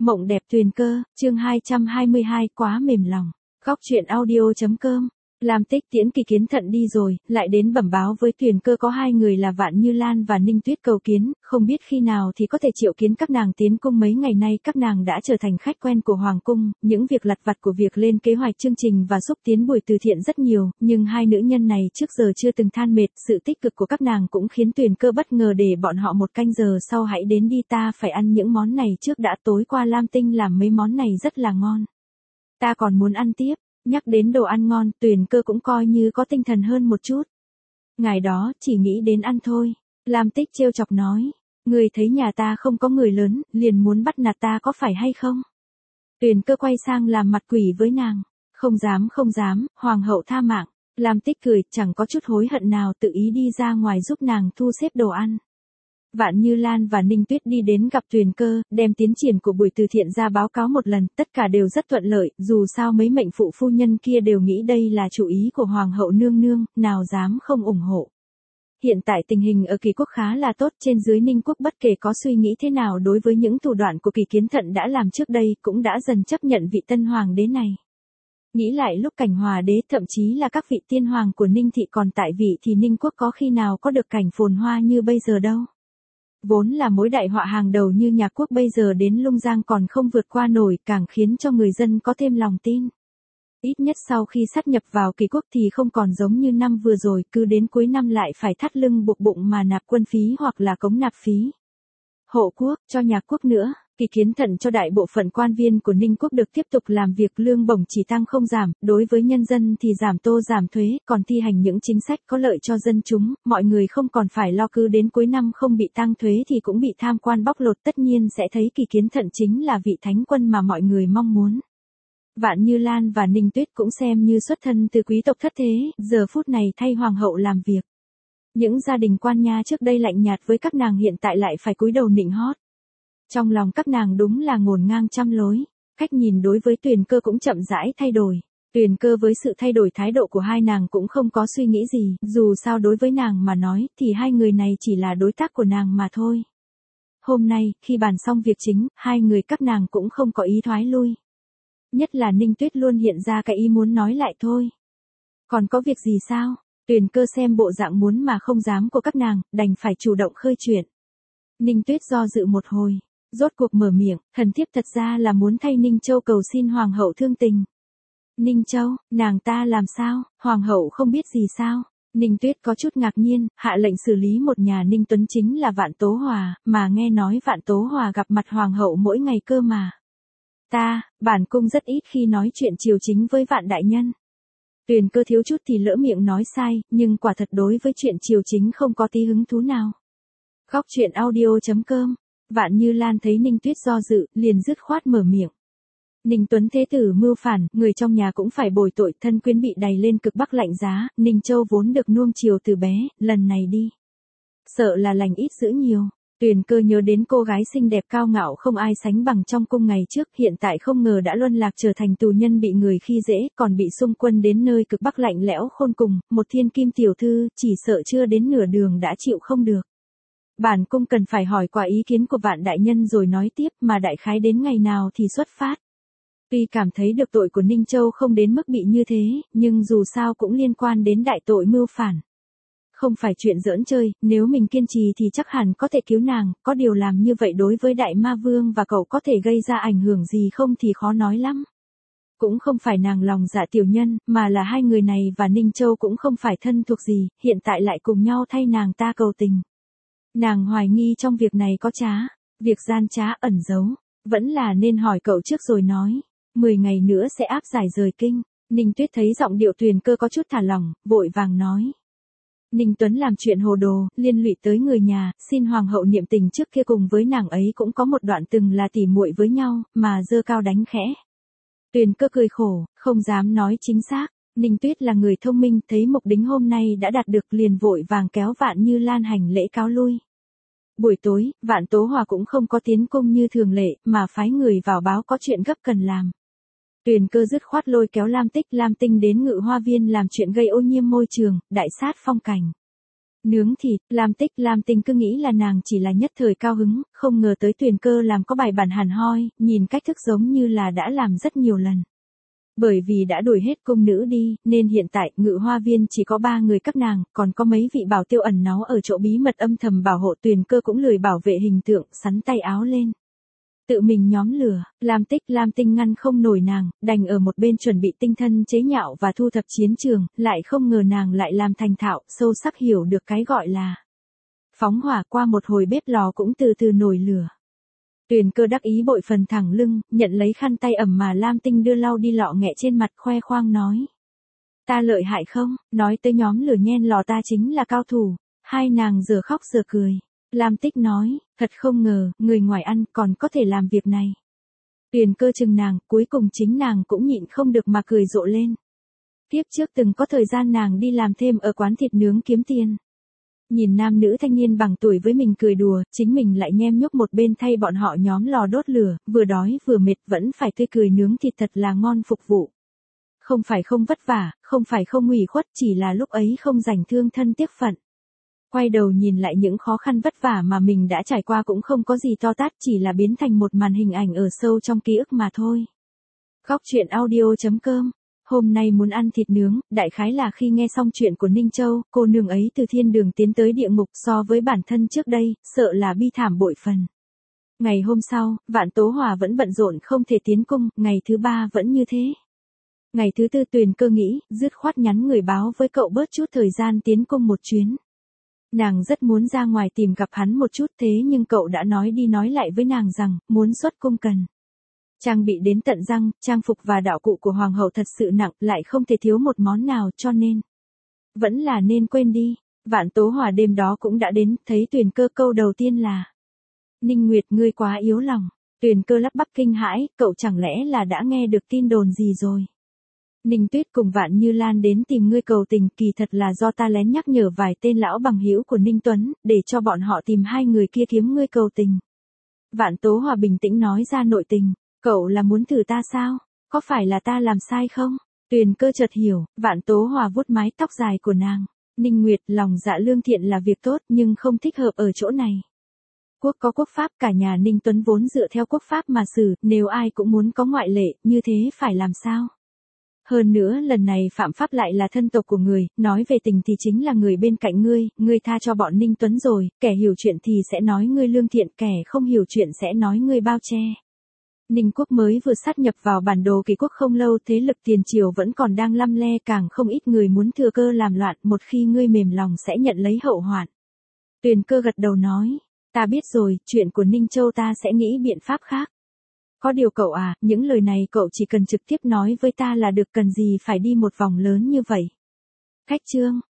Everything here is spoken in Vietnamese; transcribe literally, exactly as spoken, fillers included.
Mộng đẹp Tuyền Cơ, chương hai trăm hai mươi hai, quá mềm lòng. Góc truyện audio.com. Lam Tích tiễn Kỳ Kiến Thận đi rồi, lại đến bẩm báo với Tuyền Cơ có hai người là Vạn Như Lan và Ninh Tuyết cầu kiến, không biết khi nào thì có thể triệu kiến các nàng tiến cung. Mấy ngày nay các nàng đã trở thành khách quen của Hoàng cung, những việc lặt vặt của việc lên kế hoạch chương trình và xúc tiến buổi từ thiện rất nhiều, nhưng hai nữ nhân này trước giờ chưa từng than mệt, sự tích cực của các nàng cũng khiến Tuyền Cơ bất ngờ để bọn họ một canh giờ sau hãy đến đi, ta phải ăn những món này trước đã, tối qua Lam Tinh làm mấy món này rất là ngon. Ta còn muốn ăn tiếp. Nhắc đến đồ ăn ngon, Tuyền Cơ cũng coi như có tinh thần hơn một chút. Ngày đó, chỉ nghĩ đến ăn thôi. Lam Tích trêu chọc nói. Người thấy nhà ta không có người lớn, liền muốn bắt nạt ta có phải hay không? Tuyền Cơ quay sang làm mặt quỷ với nàng. Không dám không dám, Hoàng hậu tha mạng. Lam Tích cười, chẳng có chút hối hận nào, tự ý đi ra ngoài giúp nàng thu xếp đồ ăn. Vạn Như Lan và Ninh Tuyết đi đến gặp Tuyền Cơ, đem tiến triển của buổi từ thiện ra báo cáo một lần, tất cả đều rất thuận lợi, dù sao mấy mệnh phụ phu nhân kia đều nghĩ đây là chủ ý của Hoàng hậu nương nương, nào dám không ủng hộ. Hiện tại tình hình ở Kỳ quốc khá là tốt, trên dưới Ninh quốc bất kể có suy nghĩ thế nào đối với những thủ đoạn của Kỳ Kiến Thận đã làm trước đây, cũng đã dần chấp nhận vị tân hoàng đế này. Nghĩ lại lúc cảnh hòa đế, thậm chí là các vị tiên hoàng của Ninh thị còn tại vị thì Ninh quốc có khi nào có được cảnh phồn hoa như bây giờ đâu. Vốn là mối đại họa hàng đầu như nhà quốc bây giờ đến lung giang còn không vượt qua nổi, càng khiến cho người dân có thêm lòng tin. Ít nhất sau khi sát nhập vào Kỳ quốc thì không còn giống như năm vừa rồi, cứ đến cuối năm lại phải thắt lưng buộc bụng mà nạp quân phí hoặc là cống nạp phí. Hộ quốc, cho nhà quốc nữa. Kỳ Kiến Thận cho đại bộ phận quan viên của Ninh quốc được tiếp tục làm việc, lương bổng chỉ tăng không giảm, đối với nhân dân thì giảm tô giảm thuế, còn thi hành những chính sách có lợi cho dân chúng, mọi người không còn phải lo cứ đến cuối năm không bị tăng thuế thì cũng bị tham quan bóc lột, tất nhiên sẽ thấy Kỳ Kiến Thận chính là vị thánh quân mà mọi người mong muốn. Vạn Như Lan và Ninh Tuyết cũng xem như xuất thân từ quý tộc thất thế, giờ phút này thay hoàng hậu làm việc. Những gia đình quan nha trước đây lạnh nhạt với các nàng hiện tại lại phải cúi đầu nịnh hót. Trong lòng các nàng đúng là ngổn ngang trăm lối, cách nhìn đối với Tuyền Cơ cũng chậm rãi thay đổi. Tuyền Cơ với sự thay đổi thái độ của hai nàng cũng không có suy nghĩ gì, dù sao đối với nàng mà nói thì hai người này chỉ là đối tác của nàng mà thôi. Hôm nay, khi bàn xong việc chính, hai người các nàng cũng không có ý thoái lui. Nhất là Ninh Tuyết luôn hiện ra cái ý muốn nói lại thôi. Còn có việc gì sao? Tuyền Cơ xem bộ dạng muốn mà không dám của các nàng, đành phải chủ động khơi chuyện. Ninh Tuyết do dự một hồi. Rốt cuộc mở miệng, thần thiếp thật ra là muốn thay Ninh Châu cầu xin Hoàng hậu thương tình. Ninh Châu, nàng ta làm sao, Hoàng hậu không biết gì sao? Ninh Tuyết có chút ngạc nhiên, hạ lệnh xử lý một nhà Ninh Tuấn chính là Vạn Tố Hòa, mà nghe nói Vạn Tố Hòa gặp mặt Hoàng hậu mỗi ngày cơ mà. Ta, bản cung rất ít khi nói chuyện triều chính với Vạn đại nhân. Tuyền Cơ thiếu chút thì lỡ miệng nói sai, nhưng quả thật đối với chuyện triều chính không có tí hứng thú nào. Góc truyện audio.com. Vạn Như Lan thấy Ninh Tuyết do dự, liền dứt khoát mở miệng. Ninh Tuấn thế tử mưu phản, người trong nhà cũng phải bồi tội, thân quyến bị đày lên cực bắc lạnh giá, Ninh Châu vốn được nuông chiều từ bé, lần này đi. Sợ là lành ít dữ nhiều. Tuyền Cơ nhớ đến cô gái xinh đẹp cao ngạo không ai sánh bằng trong cung ngày trước, hiện tại không ngờ đã luân lạc trở thành tù nhân bị người khi dễ, còn bị xung quân đến nơi cực bắc lạnh lẽo khôn cùng, một thiên kim tiểu thư, chỉ sợ chưa đến nửa đường đã chịu không được. Bản cung cần phải hỏi qua ý kiến của Vạn đại nhân rồi nói tiếp, mà đại khái đến ngày nào thì xuất phát. Tuy cảm thấy được tội của Ninh Châu không đến mức bị như thế, nhưng dù sao cũng liên quan đến đại tội mưu phản. Không phải chuyện giỡn chơi, nếu mình kiên trì thì chắc hẳn có thể cứu nàng, có điều làm như vậy đối với đại ma vương và cậu có thể gây ra ảnh hưởng gì không thì khó nói lắm. Cũng không phải nàng lòng dạ tiểu nhân, mà là hai người này và Ninh Châu cũng không phải thân thuộc gì, hiện tại lại cùng nhau thay nàng ta cầu tình. Nàng hoài nghi trong việc này có trá, việc gian trá ẩn giấu, vẫn là nên hỏi cậu trước rồi nói. Mười ngày nữa sẽ áp giải rời kinh. Ninh Tuyết thấy giọng điệu Tuyền Cơ có chút thả lỏng, vội vàng nói. Ninh Tuấn làm chuyện hồ đồ, liên lụy tới người nhà, xin Hoàng hậu niệm tình, trước kia cùng với nàng ấy cũng có một đoạn từng là tỉ muội với nhau, mà dơ cao đánh khẽ. Tuyền Cơ cười khổ, không dám nói chính xác. Ninh Tuyết là người thông minh, thấy mục đính hôm nay đã đạt được liền vội vàng kéo Vạn Như Lan hành lễ cáo lui. Buổi tối, Vạn Tố Hòa cũng không có tiến cung như thường lệ, mà phái người vào báo có chuyện gấp cần làm. Tuyền Cơ dứt khoát lôi kéo Lam Tích, Lam Tinh đến Ngự Hoa Viên làm chuyện gây ô nhiễm môi trường, đại sát phong cảnh. Nướng thịt, Lam Tích, Lam Tinh cứ nghĩ là nàng chỉ là nhất thời cao hứng, không ngờ tới Tuyền Cơ làm có bài bản hẳn hoi, nhìn cách thức giống như là đã làm rất nhiều lần. Bởi vì đã đuổi hết cung nữ đi, nên hiện tại Ngự Hoa Viên chỉ có ba người cấp nàng, còn có mấy vị bảo tiêu ẩn náu ở chỗ bí mật âm thầm bảo hộ. Tuyền Cơ cũng lười bảo vệ hình tượng, sắn tay áo lên. Tự mình nhóm lửa, Lam Tích, Lam Tinh ngăn không nổi nàng, đành ở một bên chuẩn bị tinh thần chế nhạo và thu thập chiến trường, lại không ngờ nàng lại làm thành thạo, sâu sắc hiểu được cái gọi là phóng hỏa. Qua một hồi bếp lò cũng từ từ nổi lửa. Tuyền Cơ đắc ý bội phần thẳng lưng, nhận lấy khăn tay ẩm mà Lam Tinh đưa lau đi lọ nghẹ trên mặt, khoe khoang nói. Ta lợi hại không, nói tới nhóm lửa nhen lò ta chính là cao thủ. Hai nàng giờ khóc giờ cười. Lam Tích nói, thật không ngờ, người ngoài ăn còn có thể làm việc này. Tuyền Cơ chừng nàng, cuối cùng chính nàng cũng nhịn không được mà cười rộ lên. Tiếp trước từng có thời gian nàng đi làm thêm ở quán thịt nướng kiếm tiền. Nhìn nam nữ thanh niên bằng tuổi với mình cười đùa, chính mình lại nhem nhúc một bên thay bọn họ nhóm lò đốt lửa, vừa đói vừa mệt vẫn phải tươi cười nướng thịt thật là ngon phục vụ. Không phải không vất vả, không phải không ủy khuất, chỉ là lúc ấy không rảnh thương thân tiếc phận. Quay đầu nhìn lại những khó khăn vất vả mà mình đã trải qua cũng không có gì to tát, chỉ là biến thành một màn hình ảnh ở sâu trong ký ức mà thôi. Góc truyện audio chấm com. Hôm nay muốn ăn thịt nướng, đại khái là khi nghe xong chuyện của Ninh Châu, cô nương ấy từ thiên đường tiến tới địa ngục, so với bản thân trước đây, sợ là bi thảm bội phần. Ngày hôm sau, Vạn Tố Hòa vẫn bận rộn không thể tiến cung, ngày thứ ba vẫn như thế. Ngày thứ tư Tuyền Cơ nghĩ, dứt khoát nhắn người báo với cậu bớt chút thời gian tiến cung một chuyến. Nàng rất muốn ra ngoài tìm gặp hắn một chút, thế nhưng cậu đã nói đi nói lại với nàng rằng, muốn xuất cung cần trang bị đến tận răng, trang phục và đạo cụ của hoàng hậu thật sự nặng, lại không thể thiếu một món nào, cho nên vẫn là nên quên đi. Vạn Tố Hòa đêm đó cũng đã đến, thấy Tuyền Cơ câu đầu tiên là: Ninh Nguyệt, ngươi quá yếu lòng. Tuyền Cơ lắp bắp kinh hãi, cậu chẳng lẽ là đã nghe được tin đồn gì rồi? Ninh Tuyết cùng Vạn Như Lan đến tìm ngươi cầu tình, kỳ thật là do ta lén nhắc nhở vài tên lão bằng hữu của Ninh Tuấn, để cho bọn họ tìm hai người kia kiếm ngươi cầu tình. Vạn Tố Hòa bình tĩnh nói ra nội tình. Cậu là muốn thử ta sao? Có phải là ta làm sai không? Tuyền Cơ chợt hiểu, Vạn Tố Hòa vuốt mái tóc dài của nàng. Ninh Nguyệt, lòng dạ lương thiện là việc tốt, nhưng không thích hợp ở chỗ này. Quốc có quốc pháp, cả nhà Ninh Tuấn vốn dựa theo quốc pháp mà xử, nếu ai cũng muốn có ngoại lệ, như thế phải làm sao? Hơn nữa lần này phạm pháp lại là thân tộc của người, nói về tình thì chính là người bên cạnh ngươi, ngươi tha cho bọn Ninh Tuấn rồi, kẻ hiểu chuyện thì sẽ nói ngươi lương thiện, kẻ không hiểu chuyện sẽ nói ngươi bao che. Ninh quốc mới vừa sát nhập vào bản đồ Kỳ quốc không lâu, thế lực tiền triều vẫn còn đang lăm le, càng không ít người muốn thừa cơ làm loạn, một khi ngươi mềm lòng sẽ nhận lấy hậu hoạn. Tuyền Cơ gật đầu nói, ta biết rồi, chuyện của Ninh Châu ta sẽ nghĩ biện pháp khác. Có điều cậu à, những lời này cậu chỉ cần trực tiếp nói với ta là được, cần gì phải đi một vòng lớn như vậy. Khách trương,